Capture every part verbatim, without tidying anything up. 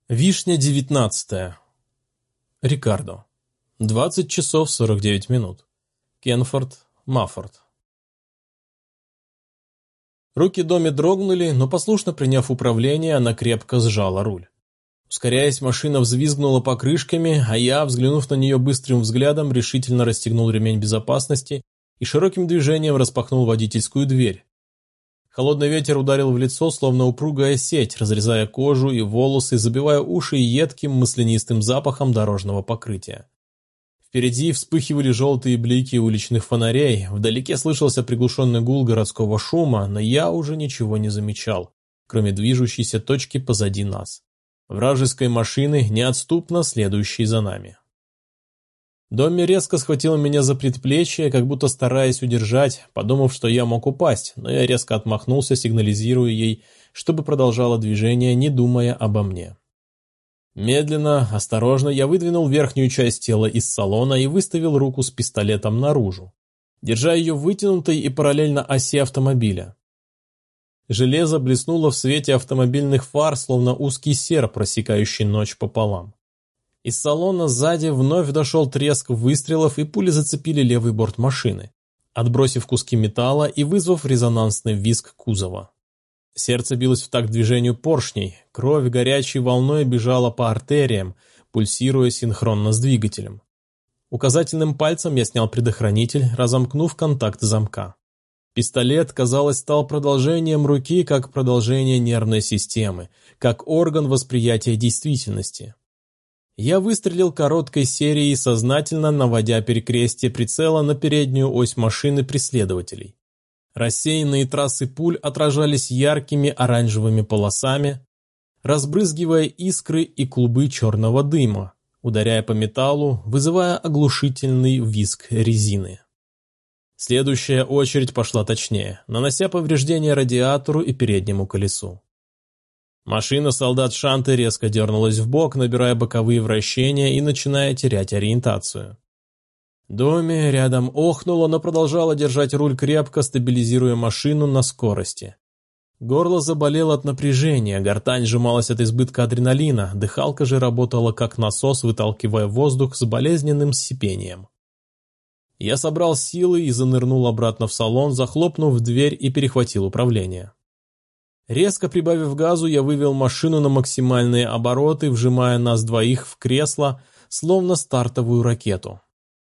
Вишня девятнадцатая. Рикардо. двадцать часов сорок девять минут. Кенфорд, Маффорд. Руки Доми дрогнули, но послушно приняв управление, она крепко сжала руль. Ускоряясь, машина взвизгнула покрышками, а я, взглянув на нее быстрым взглядом, решительно расстегнул ремень безопасности и широким движением распахнул водительскую дверь. Холодный ветер ударил в лицо, словно упругая сеть, разрезая кожу и волосы, забивая уши едким маслянистым запахом дорожного покрытия. Впереди вспыхивали желтые блики уличных фонарей, вдалеке слышался приглушенный гул городского шума, но я уже ничего не замечал, кроме движущейся точки позади нас. Вражеской машины, неотступно следующей за нами. Домми резко схватила меня за предплечье, как будто стараясь удержать, подумав, что я мог упасть, но я резко отмахнулся, сигнализируя ей, чтобы продолжала движение, не думая обо мне. Медленно, осторожно я выдвинул верхнюю часть тела из салона и выставил руку с пистолетом наружу, держа ее вытянутой и параллельно оси автомобиля. Железо блеснуло в свете автомобильных фар, словно узкий серп, рассекающий ночь пополам. Из салона сзади вновь дошел треск выстрелов, и пули зацепили левый борт машины, отбросив куски металла и вызвав резонансный визг кузова. Сердце билось в такт движению поршней, кровь горячей волной бежала по артериям, пульсируя синхронно с двигателем. Указательным пальцем я снял предохранитель, разомкнув контакт замка. Пистолет, казалось, стал продолжением руки, как продолжение нервной системы, как орган восприятия действительности. Я выстрелил короткой серией, сознательно наводя перекрестие прицела на переднюю ось машины преследователей. Рассеянные трассы пуль отражались яркими оранжевыми полосами, разбрызгивая искры и клубы черного дыма, ударяя по металлу, вызывая оглушительный визг резины. Следующая очередь пошла точнее, нанося повреждения радиатору и переднему колесу. Машина солдат Шанты резко дернулась вбок, набирая боковые вращения и начиная терять ориентацию. Доми рядом охнула, но продолжала держать руль крепко, стабилизируя машину на скорости. Горло заболело от напряжения, гортань сжималась от избытка адреналина, дыхалка же работала как насос, выталкивая воздух с болезненным сипением. Я собрал силы и занырнул обратно в салон, захлопнув дверь и перехватил управление. Резко прибавив газу, я вывел машину на максимальные обороты, вжимая нас двоих в кресло, словно стартовую ракету.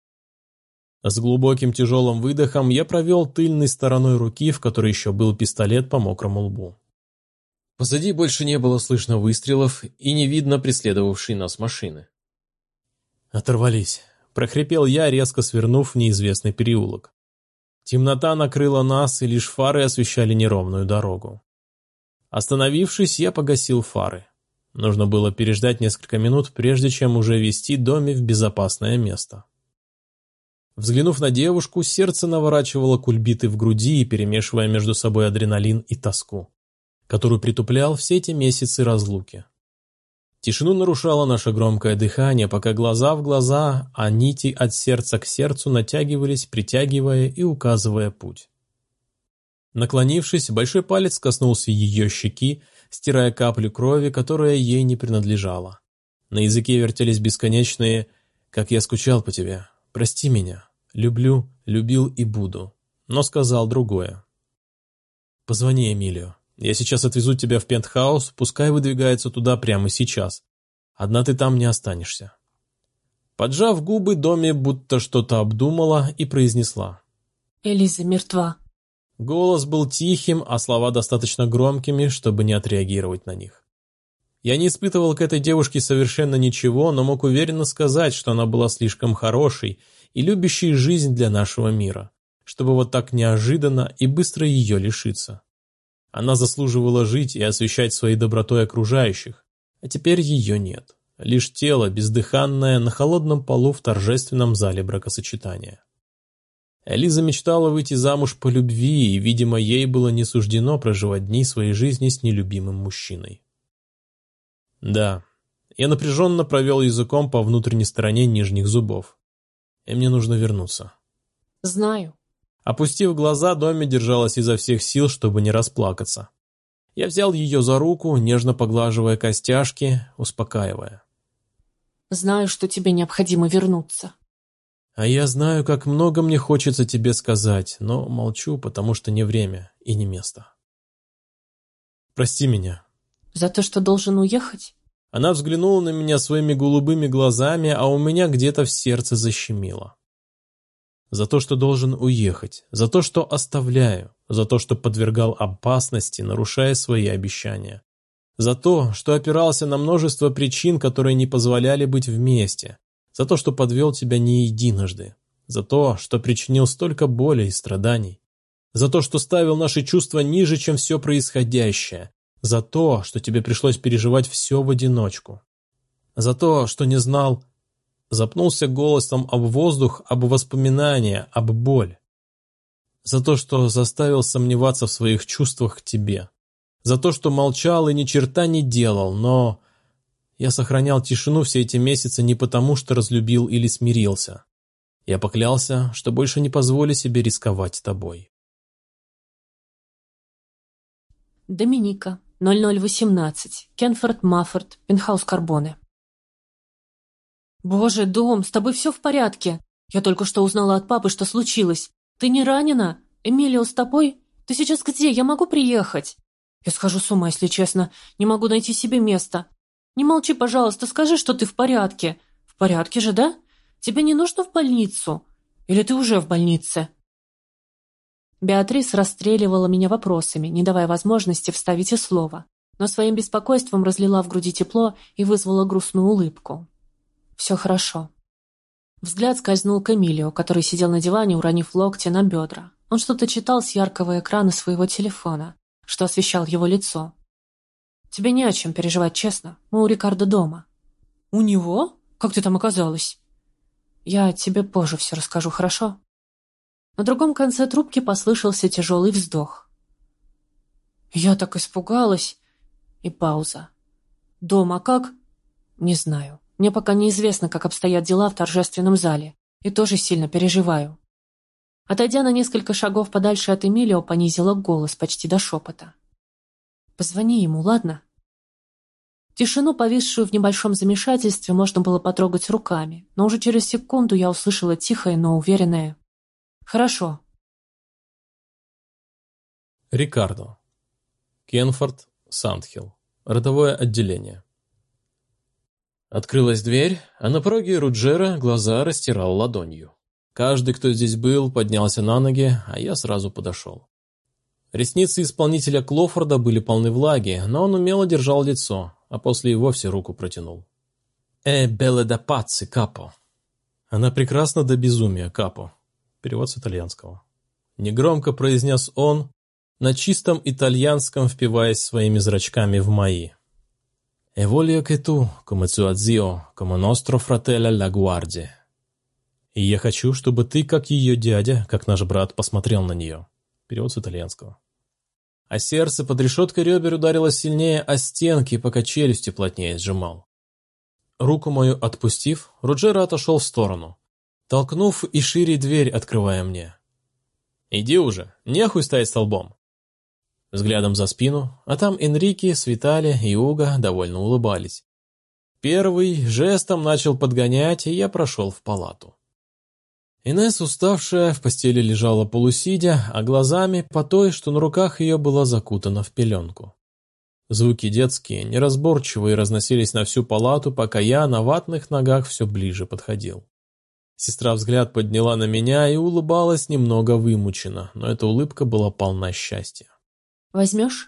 С глубоким тяжелым выдохом я провел тыльной стороной руки, в которой еще был пистолет, по мокрому лбу. Позади больше не было слышно выстрелов и не видно преследовавшей нас машины. «Оторвались», — прохрипел я, резко свернув в неизвестный переулок. Темнота накрыла нас, и лишь фары освещали неровную дорогу. Остановившись, я погасил фары. Нужно было переждать несколько минут, прежде чем уже вести Доми в безопасное место. Взглянув на девушку, сердце наворачивало кульбиты в груди, перемешивая между собой адреналин и тоску, которую притуплял все эти месяцы разлуки. Тишину нарушало наше громкое дыхание, пока глаза в глаза, а нити от сердца к сердцу натягивались, притягивая и указывая путь. Наклонившись, большой палец коснулся ее щеки, стирая каплю крови, которая ей не принадлежала. На языке вертелись бесконечные «Как я скучал по тебе, прости меня, люблю, любил и буду», но сказал другое. «Позвони Эмилио, я сейчас отвезу тебя в пентхаус, пускай выдвигается туда прямо сейчас. Одна ты там не останешься». Поджав губы, Доми будто что-то обдумала и произнесла. «Элиза мертва». Голос был тихим, а слова достаточно громкими, чтобы не отреагировать на них. Я не испытывал к этой девушке совершенно ничего, но мог уверенно сказать, что она была слишком хорошей и любящей жизнь для нашего мира, чтобы вот так неожиданно и быстро ее лишиться. Она заслуживала жить и освещать своей добротой окружающих, а теперь ее нет. Лишь тело, бездыханное, на холодном полу в торжественном зале бракосочетания. Элиза мечтала выйти замуж по любви, и, видимо, ей было не суждено проживать дни своей жизни с нелюбимым мужчиной. Да, я напряженно провел языком по внутренней стороне нижних зубов. И мне нужно вернуться. «Знаю». Опустив глаза, Доми держалась изо всех сил, чтобы не расплакаться. Я взял ее за руку, нежно поглаживая костяшки, успокаивая. Знаю, что тебе необходимо вернуться. А я знаю, как много мне хочется тебе сказать, но молчу, потому что не время и не место. Прости меня. За то, что должен уехать? Она взглянула на меня своими голубыми глазами, а у меня где-то в сердце защемило. За то, что должен уехать, за то, что оставляю, за то, что подвергал опасности, нарушая свои обещания. За то, что опирался на множество причин, которые не позволяли быть вместе. За то, что подвел тебя не единожды. За то, что причинил столько боли и страданий. За то, что ставил наши чувства ниже, чем все происходящее. За то, что тебе пришлось переживать все в одиночку. За то, что не знал... Запнулся голосом об воздух, об воспоминания, об боль. За то, что заставил сомневаться в своих чувствах к тебе. За то, что молчал и ни черта не делал, но... Я сохранял тишину все эти месяцы не потому, что разлюбил или смирился. Я поклялся, что больше не позволю себе рисковать тобой. Доминика, ноль ноль восемнадцать, Кенфорд Маффорд, пентхаус Карбоне. Боже, Дом, с тобой все в порядке? Я только что узнала от папы, что случилось. Ты не ранена? Эмилио с тобой? Ты сейчас где? Я могу приехать? Я схожу с ума, если честно. Не могу найти себе места. Не молчи, пожалуйста, скажи, что ты в порядке. В порядке же, да? Тебе не нужно в больницу? Или ты уже в больнице? Беатрис расстреливала меня вопросами, не давая возможности вставить и слово, но своим беспокойством разлила в груди тепло и вызвала грустную улыбку. Все хорошо. Взгляд скользнул к Эмилио, который сидел на диване, уронив локти на бедра. Он что-то читал с яркого экрана своего телефона, что освещал его лицо. Тебе не о чем переживать, честно. Мы у Рикардо дома. У него? Как ты там оказалась? Я тебе позже все расскажу, хорошо? На другом конце трубки послышался тяжелый вздох. Я так испугалась. И пауза. Дома как? Не знаю. Мне пока неизвестно, как обстоят дела в торжественном зале. И тоже сильно переживаю. Отойдя на несколько шагов подальше от Эмилио, понизила голос почти до шепота. Позвони ему, ладно? Тишину, повисшую в небольшом замешательстве, можно было потрогать руками, но уже через секунду я услышала тихое, но уверенное «Хорошо». Рикардо. Кенфорд, Сандхилл. Родовое отделение. Открылась дверь, а на пороге Руджера глаза растирал ладонью. Каждый, кто здесь был, поднялся на ноги, а я сразу подошел. Ресницы исполнителя Клофорда были полны влаги, но он умело держал лицо, а после и вовсе руку протянул. «Э, белле да пацци, капо». Она прекрасна до безумия, капо. Перевод с итальянского. Негромко произнес он, на чистом итальянском впиваясь своими зрачками в мои. «E voglio che tu, come tuo zio, come nostro fratello la guardi». И я хочу, чтобы ты, как ее дядя, как наш брат, посмотрел на нее. Перевод с итальянского. А сердце под решеткой ребер ударилось сильнее о стенки, пока челюсти плотнее сжимал. Руку мою отпустив, Руджера отошел в сторону, толкнув и шире дверь, открывая мне. «Иди уже, нехуй стоять столбом». Взглядом за спину, а там Энрике, Свитали и Уго довольно улыбались. Первый жестом начал подгонять, и я прошел в палату. Инесс, уставшая, в постели лежала полусидя, а глазами по той, что на руках ее была закутана в пеленку. Звуки детские, неразборчивые, разносились на всю палату, пока я на ватных ногах все ближе подходил. Сестра взгляд подняла на меня и улыбалась немного вымученно, но эта улыбка была полна счастья. «Возьмешь?»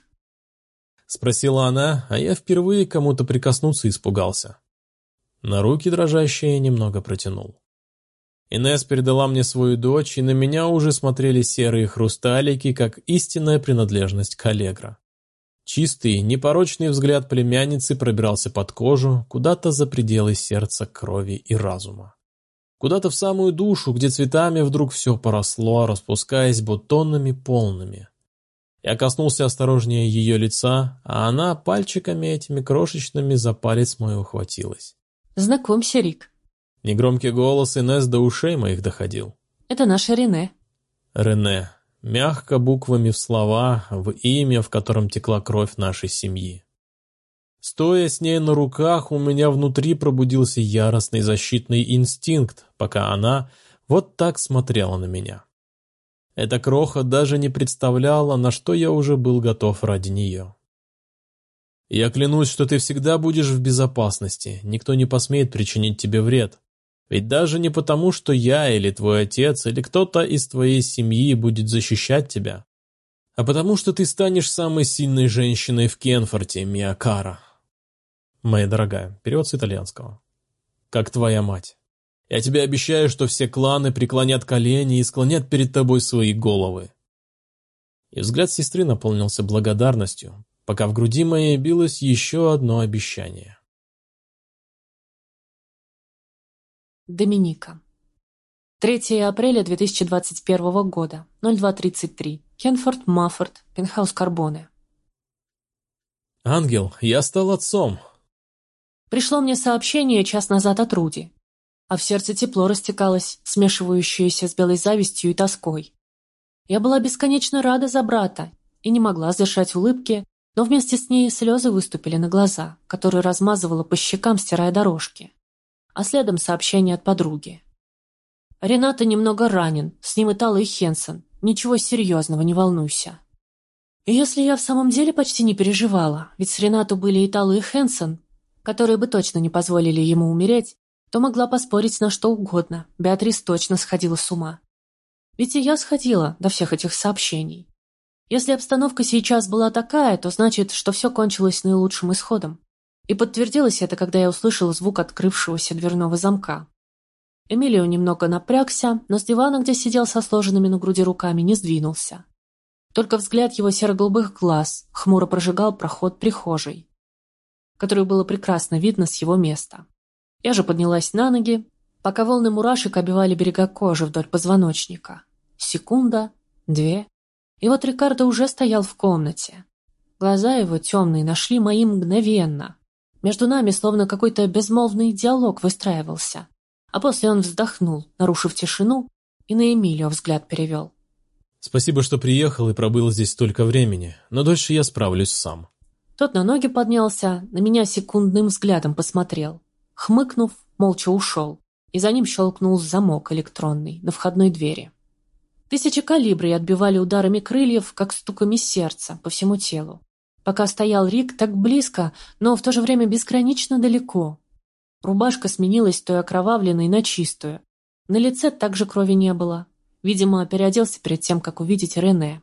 — спросила она, а я впервые кому-то прикоснуться испугался. На руки дрожащие немного протянул. Инесс передала мне свою дочь, и на меня уже смотрели серые хрусталики, как истинная принадлежность к Аллегро. Чистый, непорочный взгляд племянницы пробирался под кожу, куда-то за пределы сердца, крови и разума. Куда-то в самую душу, где цветами вдруг все поросло, распускаясь бутонами полными. Я коснулся осторожнее ее лица, а она пальчиками этими крошечными за палец мой ухватилась. «Знакомься, Рик». Негромкий голос Инесс до ушей моих доходил. «Это наша Рене». Рене. Мягко буквами в слова, в имя, в котором текла кровь нашей семьи. Стоя с ней на руках, у меня внутри пробудился яростный защитный инстинкт, пока она вот так смотрела на меня. Эта кроха даже не представляла, на что я уже был готов ради нее. «Я клянусь, что ты всегда будешь в безопасности, никто не посмеет причинить тебе вред. Ведь даже не потому, что я или твой отец, или кто-то из твоей семьи будет защищать тебя, а потому что ты станешь самой сильной женщиной в Кенфорте, Миакара. Моя дорогая, перевод с итальянского. Как твоя мать. Я тебе обещаю, что все кланы преклонят колени и склонят перед тобой свои головы». И взгляд сестры наполнился благодарностью, пока в груди моей билось еще одно обещание. Доминика. третьего апреля две тысячи двадцать первого года, ноль два тридцать три. Кенфорт, Маффорд, пентхаус Карбоне. «Ангел, я стал отцом». Пришло мне сообщение час назад от Руди, а в сердце тепло растекалось, смешивающееся с белой завистью и тоской. Я была бесконечно рада за брата и не могла сдержать улыбки, но вместе с ней слезы выступили на глаза, которые размазывала по щекам, стирая дорожки. А следом сообщение от подруги. «Рената немного ранен, с ним Итало и Хенсон. Ничего серьезного, не волнуйся». И если я в самом деле почти не переживала, ведь с Ренато были Итало и Хенсон, которые бы точно не позволили ему умереть, то могла поспорить на что угодно. Беатрис точно сходила с ума. Ведь и я сходила до всех этих сообщений. Если обстановка сейчас была такая, то значит, что все кончилось наилучшим исходом. И подтвердилось это, когда я услышала звук открывшегося дверного замка. Эмилио немного напрягся, но с дивана, где сидел со сложенными на груди руками, не сдвинулся. Только взгляд его серо-голубых глаз хмуро прожигал проход прихожей, которую было прекрасно видно с его места. Я же поднялась на ноги, пока волны мурашек обивали берега кожи вдоль позвоночника. Секунда, две, и вот Рикардо уже стоял в комнате. Глаза его темные нашли мои мгновенно. Между нами словно какой-то безмолвный диалог выстраивался. А после он вздохнул, нарушив тишину, и на Эмилио взгляд перевел. «Спасибо, что приехал и пробыл здесь столько времени, но дольше я справлюсь сам». Тот на ноги поднялся, на меня секундным взглядом посмотрел. Хмыкнув, молча ушел, и за ним щелкнул замок электронный на входной двери. Тысячи калибрей отбивали ударами крыльев, как стуками сердца, по всему телу. Пока стоял Рик так близко, но в то же время безгранично далеко. Рубашка сменилась той окровавленной на чистую. На лице также крови не было. Видимо, переоделся перед тем, как увидеть Рене.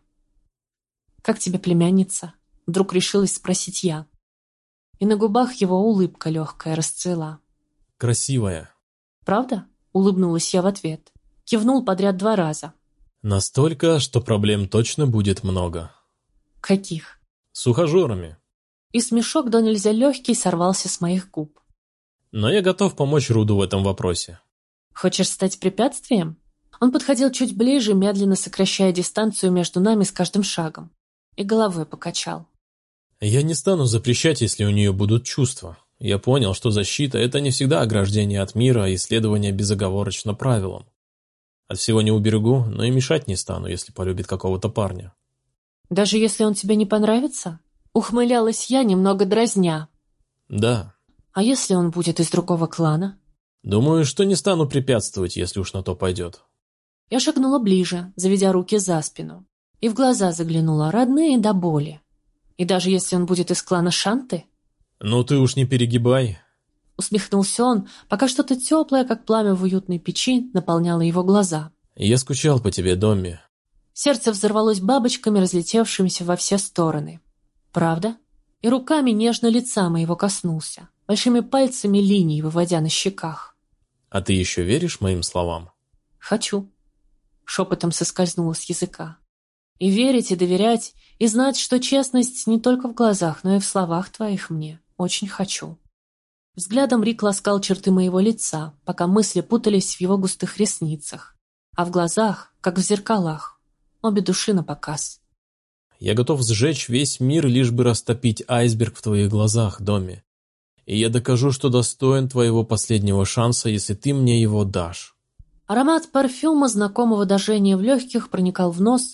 «Как тебе племянница?» — вдруг решилась спросить я. И на губах его улыбка легкая расцвела. «Красивая». «Правда?» — улыбнулась я в ответ. Кивнул подряд два раза. «Настолько, что проблем точно будет много». «Каких?» «С ухажерами». И смешок до нельзя легкий сорвался с моих губ. «Но я готов помочь Руду в этом вопросе». «Хочешь стать препятствием?» Он подходил чуть ближе, медленно сокращая дистанцию между нами с каждым шагом. И головой покачал. «Я не стану запрещать, если у нее будут чувства. Я понял, что защита – это не всегда ограждение от мира и следование безоговорочно правилам. От всего не уберегу, но и мешать не стану, если полюбит какого-то парня». «Даже если он тебе не понравится?» Ухмылялась я, немного дразня. «Да». «А если он будет из другого клана?» «Думаю, что не стану препятствовать, если уж на то пойдет». Я шагнула ближе, заведя руки за спину, и в глаза заглянула, родные до боли. «И даже если он будет из клана Шанты?» «Ну ты уж не перегибай». Усмехнулся он, пока что-то теплое, как пламя в уютной печи, наполняло его глаза. «Я скучал по тебе, Домми». Сердце взорвалось бабочками, разлетевшимися во все стороны. «Правда?» И руками нежно лица моего коснулся, большими пальцами линий выводя на щеках. «А ты еще веришь моим словам?» «Хочу». Шепотом соскользнуло с языка. «И верить, и доверять, и знать, что честность не только в глазах, но и в словах твоих мне. Очень хочу». Взглядом Рик ласкал черты моего лица, пока мысли путались в его густых ресницах, а в глазах, как в зеркалах, обе души напоказ. «Я готов сжечь весь мир, лишь бы растопить айсберг в твоих глазах, Домми. И я докажу, что достоин твоего последнего шанса, если ты мне его дашь». Аромат парфюма, знакомого до жжения в легких, проникал в нос,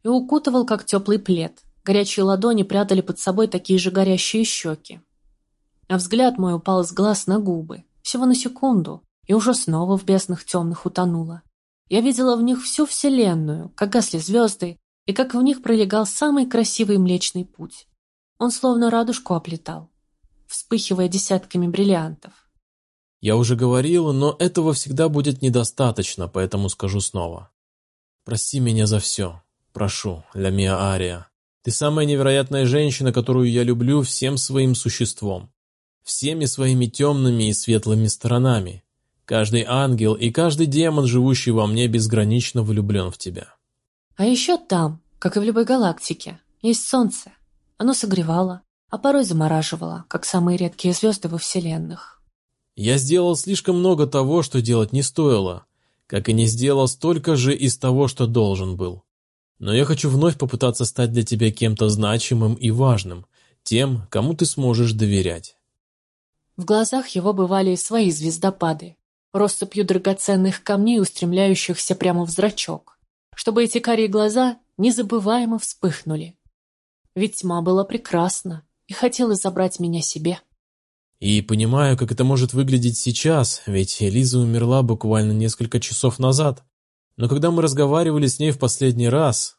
и укутывал, как теплый плед. Горячие ладони прятали под собой такие же горящие щеки. А взгляд мой упал с глаз на губы. Всего на секунду, и уже снова в безднах темных утонула. Я видела в них всю вселенную, как гасли звезды, и как в них пролегал самый красивый Млечный Путь. Он словно радужку оплетал, вспыхивая десятками бриллиантов. Я уже говорил, но этого всегда будет недостаточно, поэтому скажу снова. Прости меня за все. Прошу, ля миа Ария. Ты самая невероятная женщина, которую я люблю всем своим существом. Всеми своими темными и светлыми сторонами. Каждый ангел и каждый демон, живущий во мне, безгранично влюблен в тебя. А еще там, как и в любой галактике, есть солнце. Оно согревало, а порой замораживало, как самые редкие звезды во вселенных. Я сделал слишком много того, что делать не стоило, как и не сделал столько же из того, что должен был. Но я хочу вновь попытаться стать для тебя кем-то значимым и важным, тем, кому ты сможешь доверять. В глазах его бывали и свои звездопады, россыпью драгоценных камней, устремляющихся прямо в зрачок, чтобы эти карие глаза незабываемо вспыхнули. Ведь тьма была прекрасна и хотела забрать меня себе. И понимаю, как это может выглядеть сейчас, ведь Элиза умерла буквально несколько часов назад. Но когда мы разговаривали с ней в последний раз...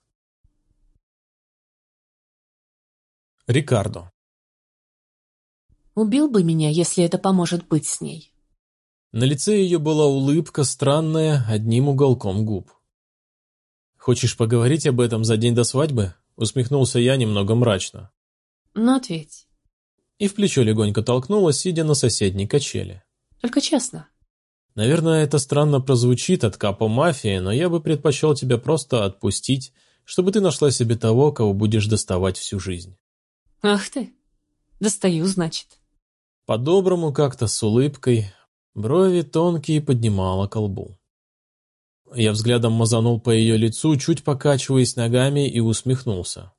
Рикардо. Убил бы меня, если это поможет быть с ней. На лице ее была улыбка, странная, одним уголком губ. «Хочешь поговорить об этом за день до свадьбы?» Усмехнулся я немного мрачно. Ну, ответь. И в плечо легонько толкнула, сидя на соседней качели. Только честно. Наверное, это странно прозвучит от капо мафии, но я бы предпочел тебя просто отпустить, чтобы ты нашла себе того, кого будешь доставать всю жизнь. Ах ты, достаю, значит. По-доброму как-то с улыбкой, брови тонкие поднимала ко лбу. Я взглядом мазанул по ее лицу, чуть покачиваясь ногами, и усмехнулся.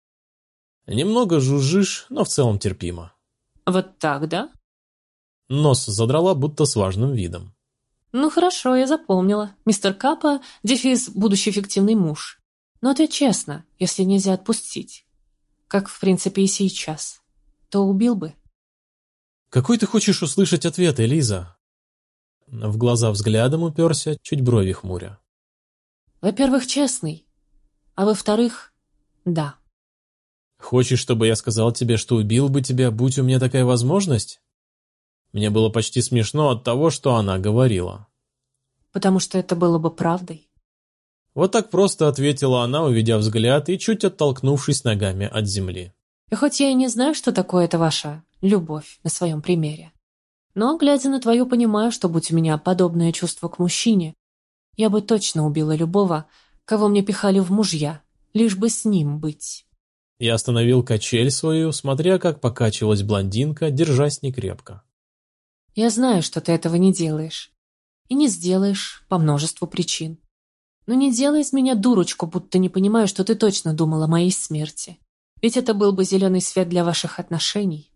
Немного жужжишь, но в целом терпимо. Вот так, да? Нос задрала, будто с важным видом. Ну хорошо, я запомнила. Мистер Капа, дефис будущий фиктивный муж. Но ответь честно, если нельзя отпустить. Как, в принципе, и сейчас. То убил бы. Какой ты хочешь услышать ответ, Элиза? В глаза взглядом уперся, чуть брови хмуря. Во-первых, честный. А во-вторых, да. Хочешь, чтобы я сказал тебе, что убил бы тебя, будь у меня такая возможность? Мне было почти смешно от того, что она говорила. Потому что это было бы правдой. Вот так просто ответила она, уведя взгляд и чуть оттолкнувшись ногами от земли. И хоть я и не знаю, что такое эта ваша любовь на своем примере, но, глядя на твою, понимаю, что будь у меня подобное чувство к мужчине, я бы точно убила любого, кого мне пихали в мужья, лишь бы с ним быть. Я остановил качель свою, смотря, как покачивалась блондинка, держась некрепко. Я знаю, что ты этого не делаешь. И не сделаешь по множеству причин. Но не делай из меня дурочку, будто не понимаю, что ты точно думала о моей смерти. Ведь это был бы зеленый свет для ваших отношений.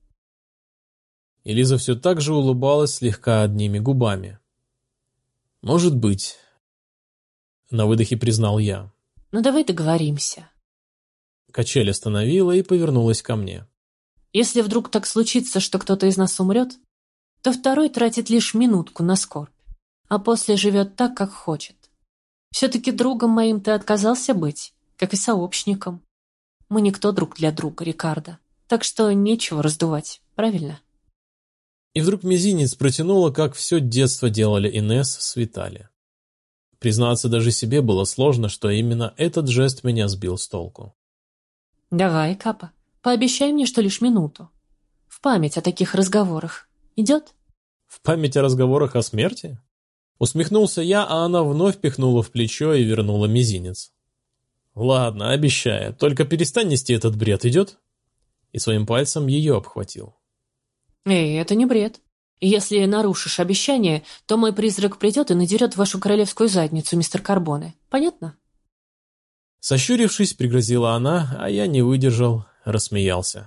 Элиза все так же улыбалась слегка одними губами. «Может быть», — на выдохе признал я. Ну давай договоримся. Качель остановила и повернулась ко мне. Если вдруг так случится, что кто-то из нас умрет, то второй тратит лишь минутку на скорбь, а после живет так, как хочет. Все-таки другом моим ты отказался быть, как и сообщником. Мы никто друг для друга, Рикардо, так что нечего раздувать, правильно? И вдруг мизинец протянула, как все детство делали Инесс с Витали. Признаться, даже себе было сложно, что именно этот жест меня сбил с толку. Давай, Капа, пообещай мне, что лишь минуту. В память о таких разговорах. Идет? В память о разговорах о смерти? Усмехнулся я, а она вновь пихнула в плечо и вернула мизинец. Ладно, обещаю, только перестань нести этот бред, идет? И своим пальцем ее обхватил. Эй, это не бред. Если нарушишь обещание, то мой призрак придет и надерет вашу королевскую задницу, мистер Карбоне. Понятно? Сощурившись, пригрозила она, а я не выдержал, рассмеялся.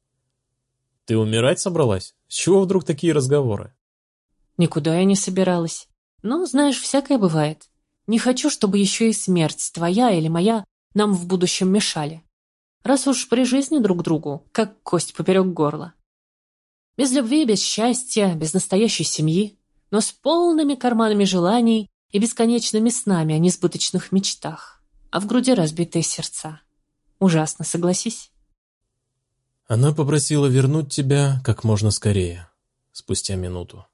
Ты умирать собралась? С чего вдруг такие разговоры? Никуда я не собиралась. Но, знаешь, всякое бывает. Не хочу, чтобы еще и смерть твоя или моя нам в будущем мешали. Раз уж при жизни друг другу, как кость поперек горла. Без любви, без счастья, без настоящей семьи, но с полными карманами желаний и бесконечными снами о несбыточных мечтах, а в груди разбитые сердца. Ужасно, согласись? Она попросила вернуть тебя как можно скорее, спустя минуту.